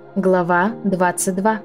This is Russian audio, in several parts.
Глава 22.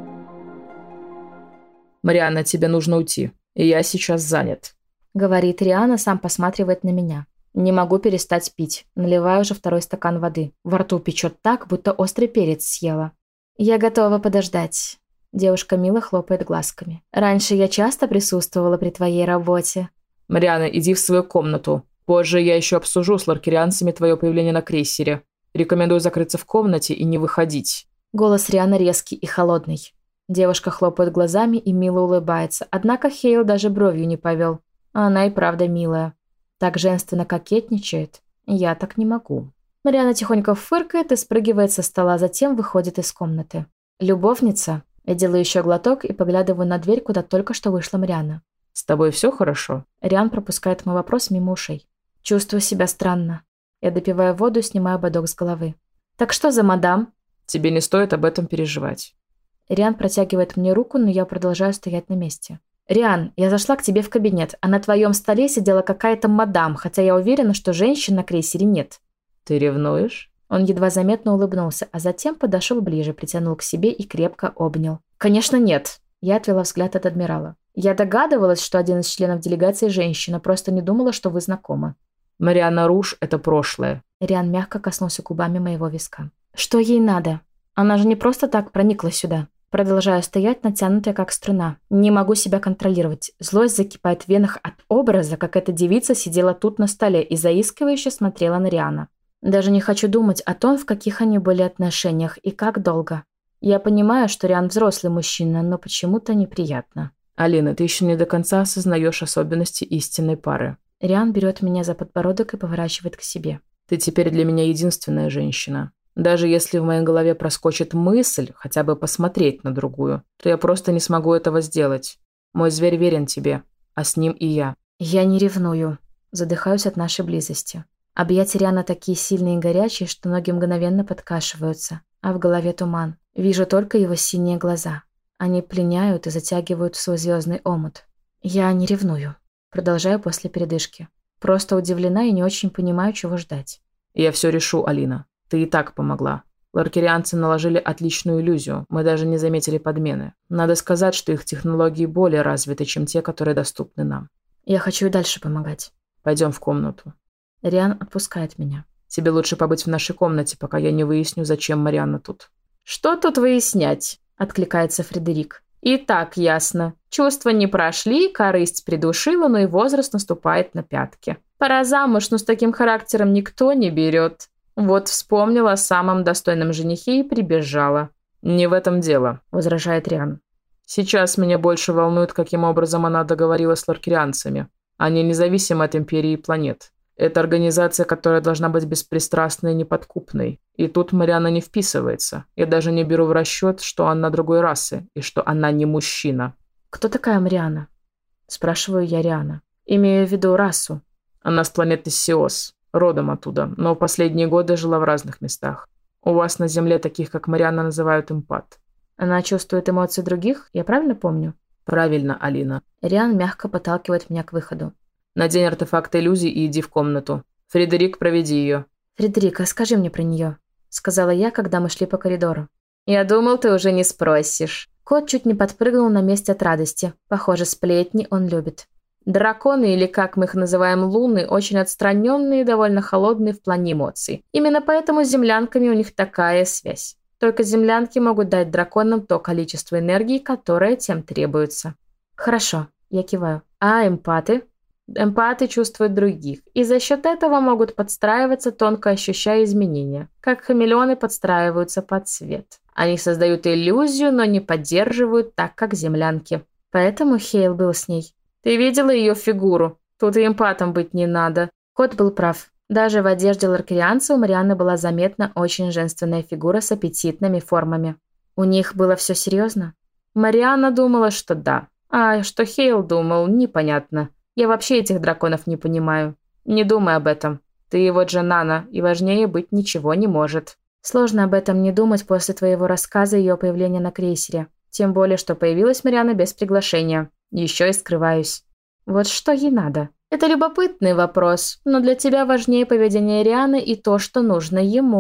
«Марианна, тебе нужно уйти. Я сейчас занят», — говорит Риана, сам посматривает на меня. Не могу перестать пить. Наливаю уже второй стакан воды. Во рту печет так, будто острый перец съела. Я готова подождать. Девушка мило хлопает глазками. Раньше я часто присутствовала при твоей работе. «Марианна, иди в свою комнату. Позже я еще обсужу с ларкерианцами твое появление на крейсере. Рекомендую закрыться в комнате и не выходить». Голос Рианы резкий и холодный. Девушка хлопает глазами и мило улыбается, однако Хейл даже бровью не повел. А она и правда милая. Так женственно кокетничает. Я так не могу. Марианна тихонько фыркает и спрыгивает со стола, затем выходит из комнаты. «Любовница?» Я делаю еще глоток и поглядываю на дверь, куда только что вышла Марианна. «С тобой все хорошо?» Риан пропускает мой вопрос мимо ушей. Чувствую себя странно. Я допиваю воду и снимаю ободок с головы. «Так что за мадам?» «Тебе не стоит об этом переживать». Риан протягивает мне руку, но я продолжаю стоять на месте. «Риан, я зашла к тебе в кабинет, а на твоем столе сидела какая-то мадам, хотя я уверена, что женщин на крейсере нет». «Ты ревнуешь?» Он едва заметно улыбнулся, а затем подошел ближе, притянул к себе и крепко обнял. «Конечно нет!» Я отвела взгляд от адмирала. «Я догадывалась, что один из членов делегации женщина, просто не думала, что вы знакомы». «Марианна Руж – это прошлое». Риан мягко коснулся губами моего виска. «Что ей надо? Она же не просто так проникла сюда». Продолжаю стоять, натянутая как струна. Не могу себя контролировать. Злость закипает в венах от образа, как эта девица сидела тут на столе и заискивающе смотрела на Риана. Даже не хочу думать о том, в каких они были отношениях и как долго. Я понимаю, что Риан взрослый мужчина, но почему-то неприятно. «Алина, ты еще не до конца осознаешь особенности истинной пары». Риан берет меня за подбородок и поворачивает к себе. «Ты теперь для меня единственная женщина. Даже если в моей голове проскочит мысль хотя бы посмотреть на другую, то я просто не смогу этого сделать. Мой зверь верен тебе, а с ним и я». Я не ревную. Задыхаюсь от нашей близости. Объятия Риана такие сильные и горячие, что ноги мгновенно подкашиваются, а в голове туман. Вижу только его синие глаза. Они пленяют и затягивают в свой звездный омут. Я не ревную. Продолжаю после передышки. Просто удивлена и не очень понимаю, чего ждать. «Я все решу, Алина. Ты и так помогла. Ларкерианцы наложили отличную иллюзию. Мы даже не заметили подмены. Надо сказать, что их технологии более развиты, чем те, которые доступны нам». Я хочу и дальше помогать. «Пойдем в комнату». Риан отпускает меня. «Тебе лучше побыть в нашей комнате, пока я не выясню, зачем Марианна тут». «Что тут выяснять?» – откликается Фредерик. «И так ясно. Чувства не прошли, корысть придушила, но и возраст наступает на пятки. Пора замуж, но с таким характером никто не берет. Вот вспомнила о самом достойном женихе и прибежала». «Не в этом дело», – возражает Риан. «Сейчас меня больше волнует, каким образом она договорилась с ларкерианцами. Они независимы от империи и планет. Это организация, которая должна быть беспристрастной и неподкупной. И тут Марианна не вписывается. Я даже не беру в расчет, что она другой расы, и что она не мужчина». «Кто такая Марианна?» – спрашиваю я Риана. «Имею в виду расу». «Она с планеты Сиос, родом оттуда, но в последние годы жила в разных местах. У вас на Земле таких, как Марианна, называют эмпат». «Она чувствует эмоции других? Я правильно помню?» «Правильно, Алина». Риан мягко подталкивает меня к выходу. «Надень артефакт иллюзий и иди в комнату. Фредерик, проведи ее». «Фредерик, скажи мне про нее», — сказала я, когда мы шли по коридору. «Я думал, ты уже не спросишь». Кот чуть не подпрыгнул на месте от радости. Похоже, сплетни он любит. Драконы, или как мы их называем, луны, очень отстраненные и довольно холодные в плане эмоций. Именно поэтому с землянками у них такая связь. Только землянки могут дать драконам то количество энергии, которое тем требуется. «Хорошо», — я киваю. «А эмпаты?» Эмпаты чувствуют других, и за счет этого могут подстраиваться, тонко ощущая изменения, как хамелеоны подстраиваются под цвет. Они создают иллюзию, но не поддерживают так, как землянки. Поэтому Хейл был с ней. Ты видела ее фигуру? Тут и эмпатом быть не надо. Кот был прав. Даже в одежде ларкерианца у Марианны была заметна очень женственная фигура с аппетитными формами. У них было все серьезно? Марианна думала, что да. А что Хейл думал, непонятно. Я вообще этих драконов не понимаю. Не думай об этом. Ты его Джанана, и важнее быть ничего не может. Сложно об этом не думать после твоего рассказа и ее появления на крейсере. Тем более, что появилась Марианна без приглашения. Еще и скрываюсь. Вот что ей надо? Это любопытный вопрос, но для тебя важнее поведение Рианы и то, что нужно ему.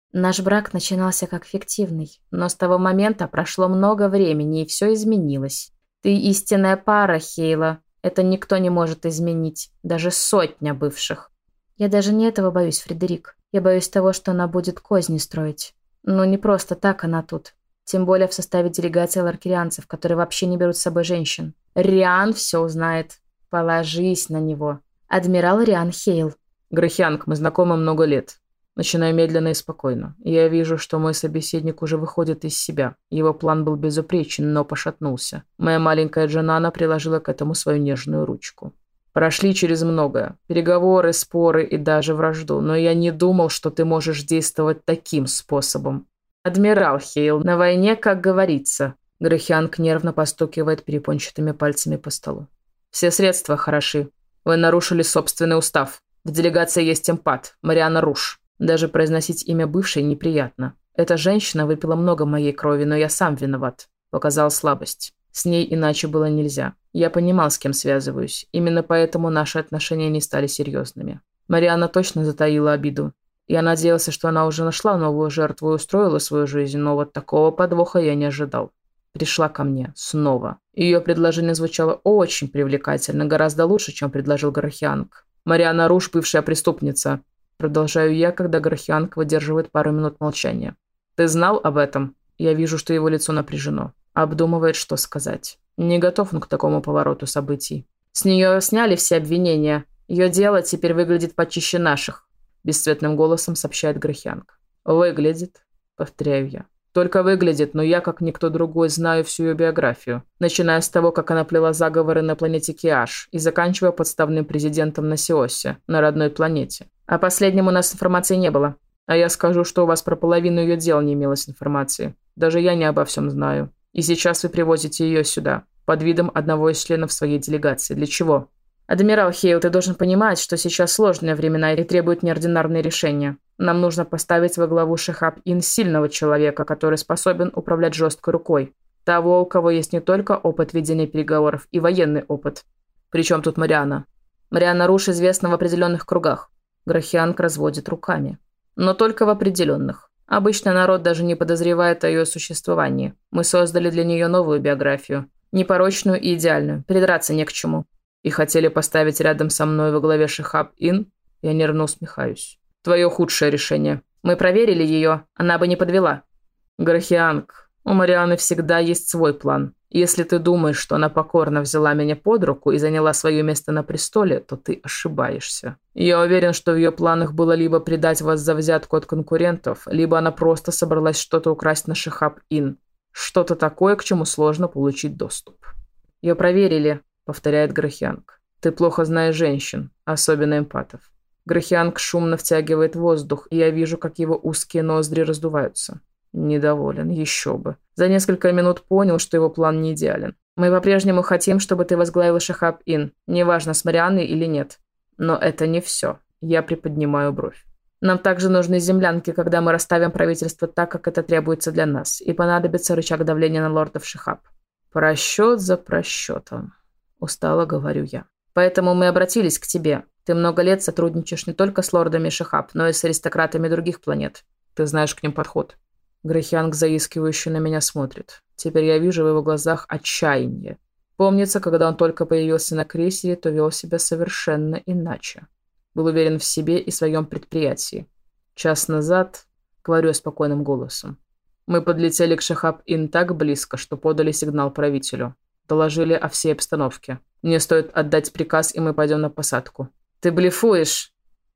Наш брак начинался как фиктивный, но с того момента прошло много времени, и все изменилось. Ты истинная пара, Хейла. Это никто не может изменить, даже сотня бывших. Я даже не этого боюсь, Фредерик. Я боюсь того, что она будет козни строить. Но не просто так она тут. Тем более в составе делегации ларкерианцев, которые вообще не берут с собой женщин. Риан все узнает. Положись на него. Адмирал Риан Хейл. Грохианг, мы знакомы много лет. Начинаю медленно и спокойно. Я вижу, что мой собеседник уже выходит из себя. Его план был безупречен, но пошатнулся. Моя маленькая Джанана приложила к этому свою нежную ручку. Прошли через многое. Переговоры, споры и даже вражду. Но я не думал, что ты можешь действовать таким способом. Адмирал Хейл, на войне, как говорится. Грохианг нервно постукивает перепончатыми пальцами по столу. Все средства хороши. Вы нарушили собственный устав. В делегации есть эмпат, Мариана Руш. Даже произносить имя бывшей неприятно. Эта женщина выпила много моей крови, но я сам виноват. Показал слабость. С ней иначе было нельзя. Я понимал, с кем связываюсь. Именно поэтому наши отношения не стали серьезными. Мариана точно затаила обиду. Я надеялся, что она уже нашла новую жертву и устроила свою жизнь, но вот такого подвоха я не ожидал. Пришла ко мне. Снова. Ее предложение звучало очень привлекательно, гораздо лучше, чем предложил Грохианг. Мариана Руш – бывшая преступница. Продолжаю я, когда Грохианг выдерживает пару минут молчания. Ты знал об этом? Я вижу, что его лицо напряжено. Обдумывает, что сказать. Не готов он к такому повороту событий. С нее сняли все обвинения. Ее дело теперь выглядит почище наших. Бесцветным голосом сообщает Грохианг. Выглядит, повторяю я. Только выглядит, но я, как никто другой, знаю всю ее биографию. Начиная с того, как она плела заговоры на планете Киаш и заканчивая подставным президентом на Сиосе, на родной планете. О последнем у нас информации не было. А я скажу, что у вас про половину ее дел не имелось информации. Даже я не обо всем знаю. И сейчас вы привозите ее сюда, под видом одного из членов своей делегации. Для чего? Адмирал Хейл, ты должен понимать, что сейчас сложные времена и требуют неординарные решения. Нам нужно поставить во главу Шихаб-Ин сильного человека, который способен управлять жесткой рукой. Того, у кого есть не только опыт ведения переговоров и военный опыт. Причем тут Мариана? Мариана Руш известна в определенных кругах. Грохианг разводит руками. Но только в определенных. Обычно народ даже не подозревает о ее существовании. Мы создали для нее новую биографию. Непорочную и идеальную. Придраться не к чему. И хотели поставить рядом со мной во главе Шихаб-Ин? Я нервно усмехаюсь. Твое худшее решение. Мы проверили ее, она бы не подвела. Грохианг, у Марианы всегда есть свой план. Если ты думаешь, что она покорно взяла меня под руку и заняла свое место на престоле, то ты ошибаешься. Я уверен, что в ее планах было либо предать вас за взятку от конкурентов, либо она просто собралась что-то украсть на Шихаб-Ин. Что-то такое, к чему сложно получить доступ. Ее проверили, повторяет Грохианг. Ты плохо знаешь женщин, особенно эмпатов. Грохианг шумно втягивает воздух, и я вижу, как его узкие ноздри раздуваются. Недоволен, еще бы. За несколько минут понял, что его план не идеален. Мы по-прежнему хотим, чтобы ты возглавил Шихаб-Ин, неважно, с Марианной или нет. Но это не все. Я приподнимаю бровь. Нам также нужны землянки, когда мы расставим правительство так, как это требуется для нас, и понадобится рычаг давления на лордов Шихаб. Просчет за просчетом. Устало говорю я. Поэтому мы обратились к тебе. Ты много лет сотрудничаешь не только с лордами Шихаб, но и с аристократами других планет. Ты знаешь к ним подход. Грохианг заискивающе на меня смотрит. Теперь я вижу в его глазах отчаяние. Помнится, когда он только появился на крейсере, то вел себя совершенно иначе. Был уверен в себе и своем предприятии. Час назад, говорю я спокойным голосом, мы подлетели к Шихаб-Ин так близко, что подали сигнал правителю. Доложили о всей обстановке. Мне стоит отдать приказ, и мы пойдем на посадку. Ты блефуешь?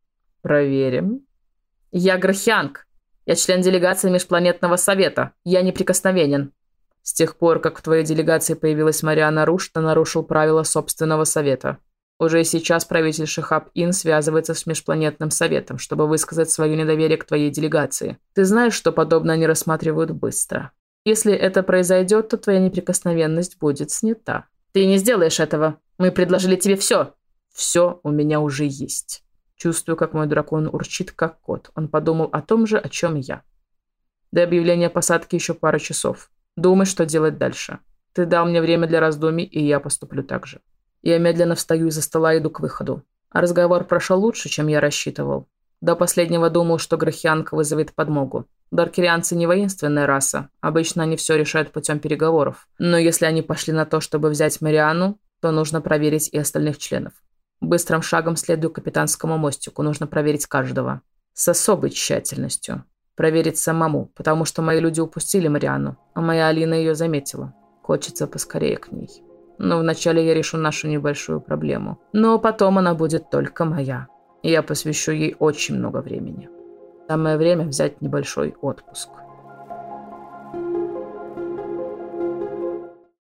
Проверим. Я Грохианг. Я член делегации Межпланетного совета. Я неприкосновенен. С тех пор, как в твоей делегации появилась Мариана Руш, ты нарушил правила собственного совета. Уже и сейчас правитель Шихаб-Ин связывается с Межпланетным советом, чтобы высказать свое недоверие к твоей делегации. Ты знаешь, что подобное они рассматривают быстро. Если это произойдет, то твоя неприкосновенность будет снята. Ты не сделаешь этого. Мы предложили тебе все. Все у меня уже есть. Чувствую, как мой дракон урчит, как кот. Он подумал о том же, о чем я. До объявления посадки еще пара часов. Думай, что делать дальше. Ты дал мне время для раздумий, и я поступлю так же. Я медленно встаю из-за стола и иду к выходу. А разговор прошел лучше, чем я рассчитывал. До последнего думал, что грахианка вызовет подмогу. Даркерианцы не воинственная раса. Обычно они все решают путем переговоров. Но если они пошли на то, чтобы взять Марианну, то нужно проверить и остальных членов. Быстрым шагом следую к капитанскому мостику. Нужно проверить каждого. С особой тщательностью. Проверить самому, потому что мои люди упустили Марианну, а моя Алина ее заметила. Хочется поскорее к ней. Но вначале я решу нашу небольшую проблему. Но потом она будет только моя. И я посвящу ей очень много времени. Самое время взять небольшой отпуск.